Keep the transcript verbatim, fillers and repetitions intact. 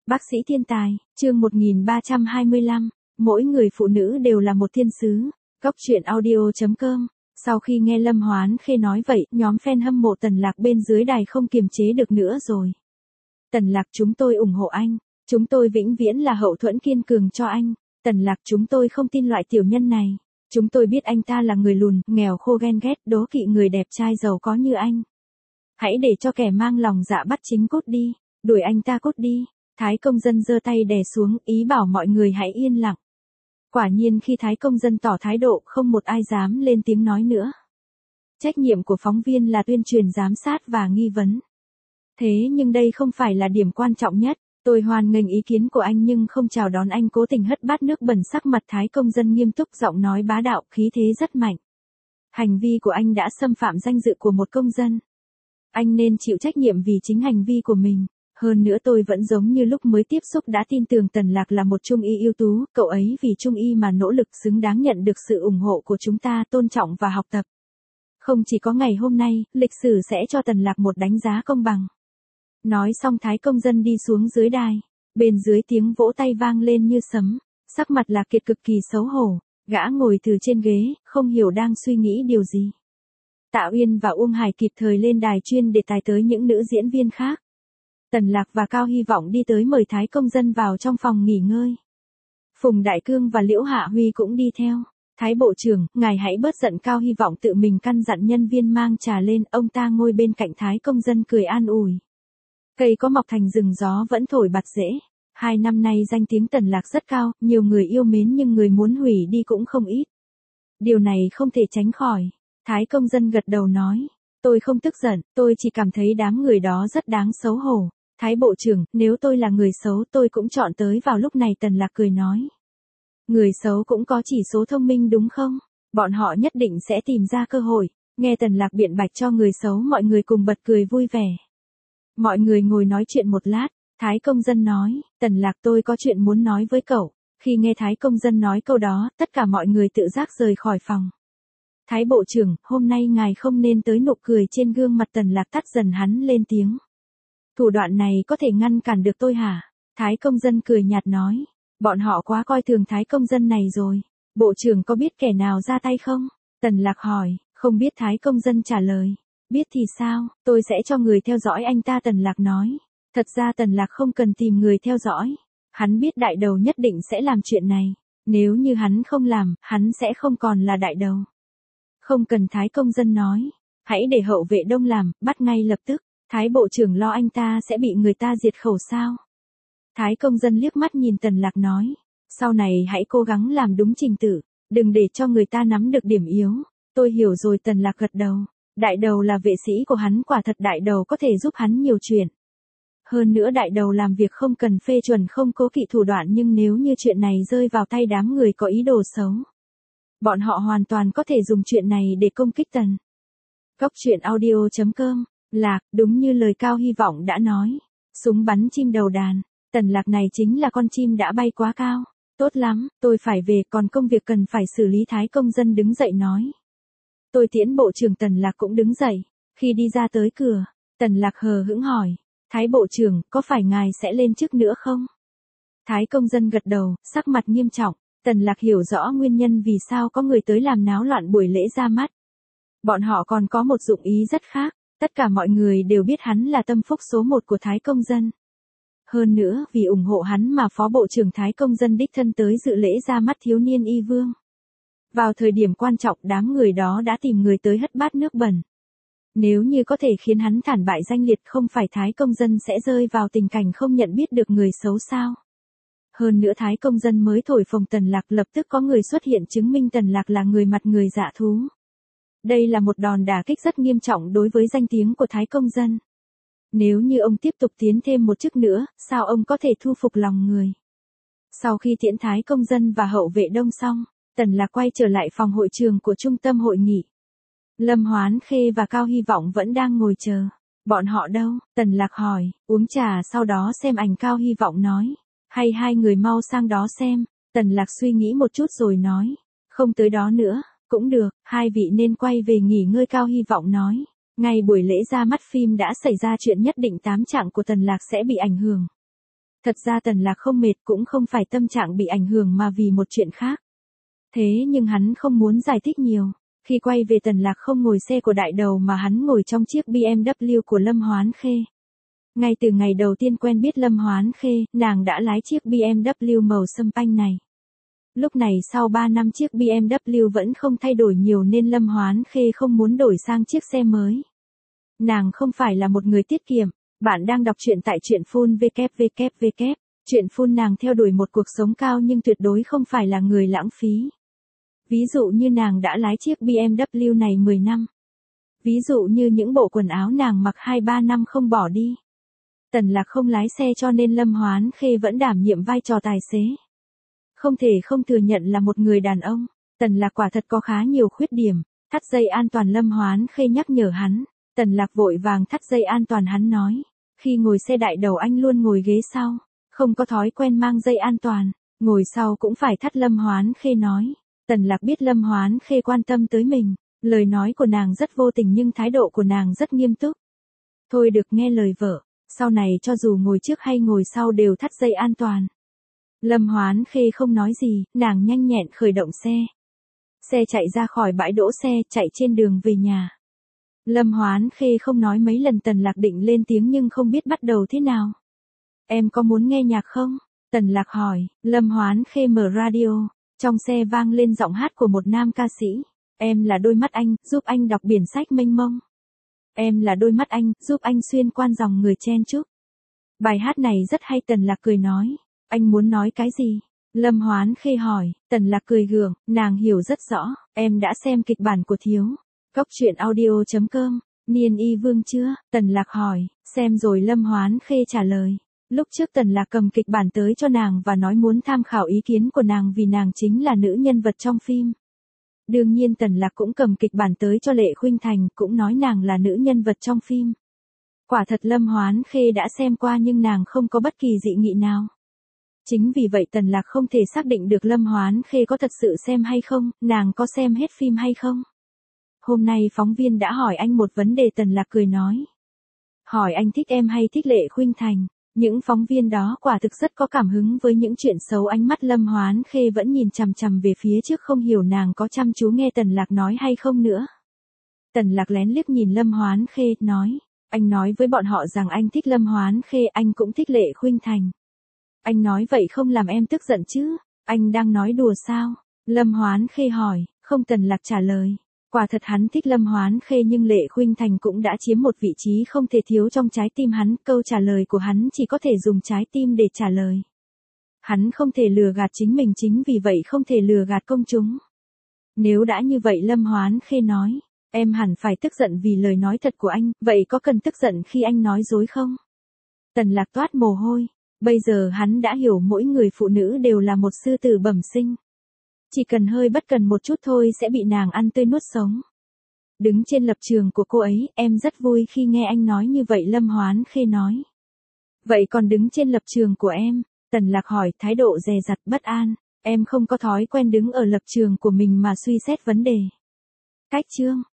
Bác sĩ thiên tài, chương một nghìn ba trăm hai mươi lăm, mỗi người phụ nữ đều là một thiên sứ. Góc truyện audio chấm com. Sau khi nghe Lâm Hoán Khê nói vậy, nhóm fan hâm mộ Tần Lạc bên dưới đài không kiềm chế được nữa rồi. Tần Lạc, chúng tôi ủng hộ anh, chúng tôi vĩnh viễn là hậu thuẫn kiên cường cho anh. Tần Lạc, chúng tôi không tin loại tiểu nhân này. Chúng tôi biết anh ta là người lùn, nghèo khô ghen ghét, đố kỵ người đẹp trai giàu có như anh. Hãy để cho kẻ mang lòng dạ bắt chính cút đi, đuổi anh ta cút đi. Thái công dân giơ tay đè xuống, ý bảo mọi người hãy yên lặng. Quả nhiên khi Thái công dân tỏ thái độ, không một ai dám lên tiếng nói nữa. Trách nhiệm của phóng viên là tuyên truyền giám sát và nghi vấn. Thế nhưng đây không phải là điểm quan trọng nhất. Tôi hoan nghênh ý kiến của anh nhưng không chào đón anh cố tình hất bát nước bẩn. Sắc mặt Thái công dân nghiêm túc, giọng nói bá đạo, khí thế rất mạnh. Hành vi của anh đã xâm phạm danh dự của một công dân. Anh nên chịu trách nhiệm vì chính hành vi của mình. Hơn nữa tôi vẫn giống như lúc mới tiếp xúc đã tin tưởng Tần Lạc là một trung y ưu tú, cậu ấy vì trung y mà nỗ lực xứng đáng nhận được sự ủng hộ của chúng ta, tôn trọng và học tập. Không chỉ có ngày hôm nay, lịch sử sẽ cho Tần Lạc một đánh giá công bằng. Nói xong Thái công dân đi xuống dưới đài, bên dưới tiếng vỗ tay vang lên như sấm, sắc mặt Lạc Kiệt cực kỳ xấu hổ, gã ngồi từ trên ghế, không hiểu đang suy nghĩ điều gì. Tạ Uyên và Uông Hải kịp thời lên đài chuyên để tài tới những nữ diễn viên khác. Tần Lạc và Cao Hy Vọng đi tới mời Thái công dân vào trong phòng nghỉ ngơi. Phùng Đại Cương và Liễu Hạ Huy cũng đi theo. Thái bộ trưởng, ngài hãy bớt giận. Cao Hy Vọng tự mình căn dặn nhân viên mang trà lên, ông ta ngồi bên cạnh Thái công dân cười an ủi. Cây có mọc thành rừng gió vẫn thổi bạt rễ. Hai năm nay danh tiếng Tần Lạc rất cao, nhiều người yêu mến nhưng người muốn hủy đi cũng không ít. Điều này không thể tránh khỏi. Thái công dân gật đầu nói. Tôi không tức giận, tôi chỉ cảm thấy đám người đó rất đáng xấu hổ. Thái bộ trưởng, nếu tôi là người xấu tôi cũng chọn tới vào lúc này. Tần Lạc cười nói. Người xấu cũng có chỉ số thông minh đúng không? Bọn họ nhất định sẽ tìm ra cơ hội. Nghe Tần Lạc biện bạch cho người xấu, mọi người cùng bật cười vui vẻ. Mọi người ngồi nói chuyện một lát, Thái công dân nói, Tần Lạc, tôi có chuyện muốn nói với cậu. Khi nghe Thái công dân nói câu đó, tất cả mọi người tự giác rời khỏi phòng. Thái bộ trưởng, hôm nay ngài không nên tới. Nụ cười trên gương mặt Tần Lạc tắt dần, hắn lên tiếng. Thủ đoạn này có thể ngăn cản được tôi hả? Thái công dân cười nhạt nói. Bọn họ quá coi thường Thái công dân này rồi. Bộ trưởng có biết kẻ nào ra tay không? Tần Lạc hỏi. Không biết. Thái công dân trả lời. Biết thì sao, tôi sẽ cho người theo dõi anh ta. Tần Lạc nói. Thật ra Tần Lạc không cần tìm người theo dõi. Hắn biết đại đầu nhất định sẽ làm chuyện này. Nếu như hắn không làm, hắn sẽ không còn là đại đầu. Không cần. Thái công dân nói. Hãy để hậu vệ đông làm, bắt ngay lập tức. Thái bộ trưởng lo anh ta sẽ bị người ta diệt khẩu sao? Thái công dân liếc mắt nhìn Tần Lạc nói. Sau này hãy cố gắng làm đúng trình tự, đừng để cho người ta nắm được điểm yếu. Tôi hiểu rồi. Tần Lạc gật đầu. Đại đầu là vệ sĩ của hắn, quả thật đại đầu có thể giúp hắn nhiều chuyện. Hơn nữa đại đầu làm việc không cần phê chuẩn, không cố kỵ thủ đoạn, nhưng nếu như chuyện này rơi vào tay đám người có ý đồ xấu, bọn họ hoàn toàn có thể dùng chuyện này để công kích Tần. Góc truyện audio chấm com. Lạc, đúng như lời Cao Hy Vọng đã nói. Súng bắn chim đầu đàn. Tần Lạc này chính là con chim đã bay quá cao. Tốt lắm, tôi phải về, còn công việc cần phải xử lý. Thái công dân đứng dậy nói. Tôi tiễn bộ trưởng. Tần Lạc cũng đứng dậy. Khi đi ra tới cửa, Tần Lạc hờ hững hỏi. Thái bộ trưởng, có phải ngài sẽ lên chức nữa không? Thái công dân gật đầu, sắc mặt nghiêm trọng. Tần Lạc hiểu rõ nguyên nhân vì sao có người tới làm náo loạn buổi lễ ra mắt. Bọn họ còn có một dụng ý rất khác. Tất cả mọi người đều biết hắn là tâm phúc số một của Thái công dân. Hơn nữa, vì ủng hộ hắn mà Phó Bộ trưởng Thái công dân đích thân tới dự lễ ra mắt thiếu niên y vương. Vào thời điểm quan trọng, đám người đó đã tìm người tới hất bát nước bẩn. Nếu như có thể khiến hắn thản bại danh liệt, không phải Thái công dân sẽ rơi vào tình cảnh không nhận biết được người xấu sao? Hơn nữa Thái công dân mới thổi phồng Tần Lạc, lập tức có người xuất hiện chứng minh Tần Lạc là người mặt người dạ thú. Đây là một đòn đả kích rất nghiêm trọng đối với danh tiếng của Thái công dân. Nếu như ông tiếp tục tiến thêm một chức nữa, sao ông có thể thu phục lòng người? Sau khi tiễn Thái công dân và hậu vệ đông xong, Tần Lạc quay trở lại phòng hội trường của trung tâm hội nghị. Lâm Hoán Khê và Cao Hy Vọng vẫn đang ngồi chờ. Bọn họ đâu? Tần Lạc hỏi. Uống trà sau đó xem ảnh. Cao Hy Vọng nói. Hay hai người mau sang đó xem. Tần Lạc suy nghĩ một chút rồi nói. Không tới đó nữa. Cũng được, hai vị nên quay về nghỉ ngơi. Cao Hy Vọng nói. Ngay buổi lễ ra mắt phim đã xảy ra chuyện, nhất định tám trạng của Tần Lạc sẽ bị ảnh hưởng. Thật ra Tần Lạc không mệt cũng không phải tâm trạng bị ảnh hưởng mà vì một chuyện khác. Thế nhưng hắn không muốn giải thích nhiều. Khi quay về Tần Lạc không ngồi xe của đại đầu mà hắn ngồi trong chiếc bê em vê của Lâm Hoán Khê. Ngay từ ngày đầu tiên quen biết Lâm Hoán Khê, nàng đã lái chiếc bê em vê màu sâm panh này. Lúc này sau ba năm chiếc bê em vê vẫn không thay đổi nhiều nên Lâm Hoán Khê không muốn đổi sang chiếc xe mới. Nàng không phải là một người tiết kiệm. Bạn đang đọc truyện tại truyện phun vê kép vê kép vê kép. Truyện phun nàng theo đuổi một cuộc sống cao nhưng tuyệt đối không phải là người lãng phí. Ví dụ như nàng đã lái chiếc bê em vê này mười năm. Ví dụ như những bộ quần áo nàng mặc hai ba năm không bỏ đi. Tần Lạc không lái xe cho nên Lâm Hoán Khê vẫn đảm nhiệm vai trò tài xế. Không thể không thừa nhận là một người đàn ông, Tần Lạc quả thật có khá nhiều khuyết điểm. Thắt dây an toàn Lâm Hoán Khê nhắc nhở hắn. Tần Lạc vội vàng thắt dây an toàn hắn nói. Khi ngồi xe đại đầu anh luôn ngồi ghế sau. Không có thói quen mang dây an toàn. Ngồi sau cũng phải thắt Lâm Hoán Khê nói. Tần Lạc biết Lâm Hoán Khê quan tâm tới mình. Lời nói của nàng rất vô tình nhưng thái độ của nàng rất nghiêm túc. Thôi được nghe lời vợ. Sau này cho dù ngồi trước hay ngồi sau đều thắt dây an toàn. Lâm Hoán Khê không nói gì, nàng nhanh nhẹn khởi động xe. Xe chạy ra khỏi bãi đỗ xe, chạy trên đường về nhà. Lâm Hoán Khê không nói mấy lần Tần Lạc định lên tiếng nhưng không biết bắt đầu thế nào. Em có muốn nghe nhạc không? Tần Lạc hỏi. Lâm Hoán Khê mở radio. Trong xe vang lên giọng hát của một nam ca sĩ. Em là đôi mắt anh, giúp anh đọc biển sách mênh mông. Em là đôi mắt anh, giúp anh xuyên qua dòng người chen chúc. Bài hát này rất hay. Tần Lạc cười nói. Anh muốn nói cái gì? Lâm Hoán Khê hỏi. Tần Lạc cười gượng, nàng hiểu rất rõ. Em đã xem kịch bản của Thiếu. Cốc truyện audio chấm com. Niên y vương chưa? Tần Lạc hỏi. Xem rồi Lâm Hoán Khê trả lời. Lúc trước Tần Lạc cầm kịch bản tới cho nàng và nói muốn tham khảo ý kiến của nàng vì nàng chính là nữ nhân vật trong phim. Đương nhiên Tần Lạc cũng cầm kịch bản tới cho Lệ Khuynh Thành, cũng nói nàng là nữ nhân vật trong phim. Quả thật Lâm Hoán Khê đã xem qua nhưng nàng không có bất kỳ dị nghị nào. Chính vì vậy Tần Lạc không thể xác định được Lâm Hoán Khê có thật sự xem hay không, nàng có xem hết phim hay không. Hôm nay phóng viên đã hỏi anh một vấn đề. Tần Lạc cười nói. Hỏi anh thích em hay thích Lệ Khuynh Thành. Những phóng viên đó quả thực rất có cảm hứng với những chuyện xấu. Ánh mắt Lâm Hoán Khê vẫn nhìn chằm chằm về phía trước, không hiểu nàng có chăm chú nghe Tần Lạc nói hay không nữa. Tần Lạc lén liếc nhìn Lâm Hoán Khê, nói. Anh nói với bọn họ rằng anh thích Lâm Hoán Khê, anh cũng thích Lệ Khuynh Thành. Anh nói vậy không làm em tức giận chứ? Anh đang nói đùa sao? Lâm Hoán Khê hỏi. Không. Tần Lạc trả lời. Quả thật hắn thích Lâm Hoán Khê nhưng Lệ Khuynh Thành cũng đã chiếm một vị trí không thể thiếu trong trái tim hắn. Câu trả lời của hắn chỉ có thể dùng trái tim để trả lời. Hắn không thể lừa gạt chính mình, chính vì vậy không thể lừa gạt công chúng. Nếu đã như vậy, Lâm Hoán Khê nói. Em hẳn phải tức giận vì lời nói thật của anh, vậy có cần tức giận khi anh nói dối không? Tần Lạc toát mồ hôi. Bây giờ hắn đã hiểu mỗi người phụ nữ đều là một sư tử bẩm sinh. Chỉ cần hơi bất cần một chút thôi sẽ bị nàng ăn tươi nuốt sống. Đứng trên lập trường của cô ấy, em rất vui khi nghe anh nói như vậy. Lâm Hoán Khê nói. Vậy còn đứng trên lập trường của em? Tần Lạc hỏi, thái độ dè dặt bất an. Em không có thói quen đứng ở lập trường của mình mà suy xét vấn đề. Cách chương.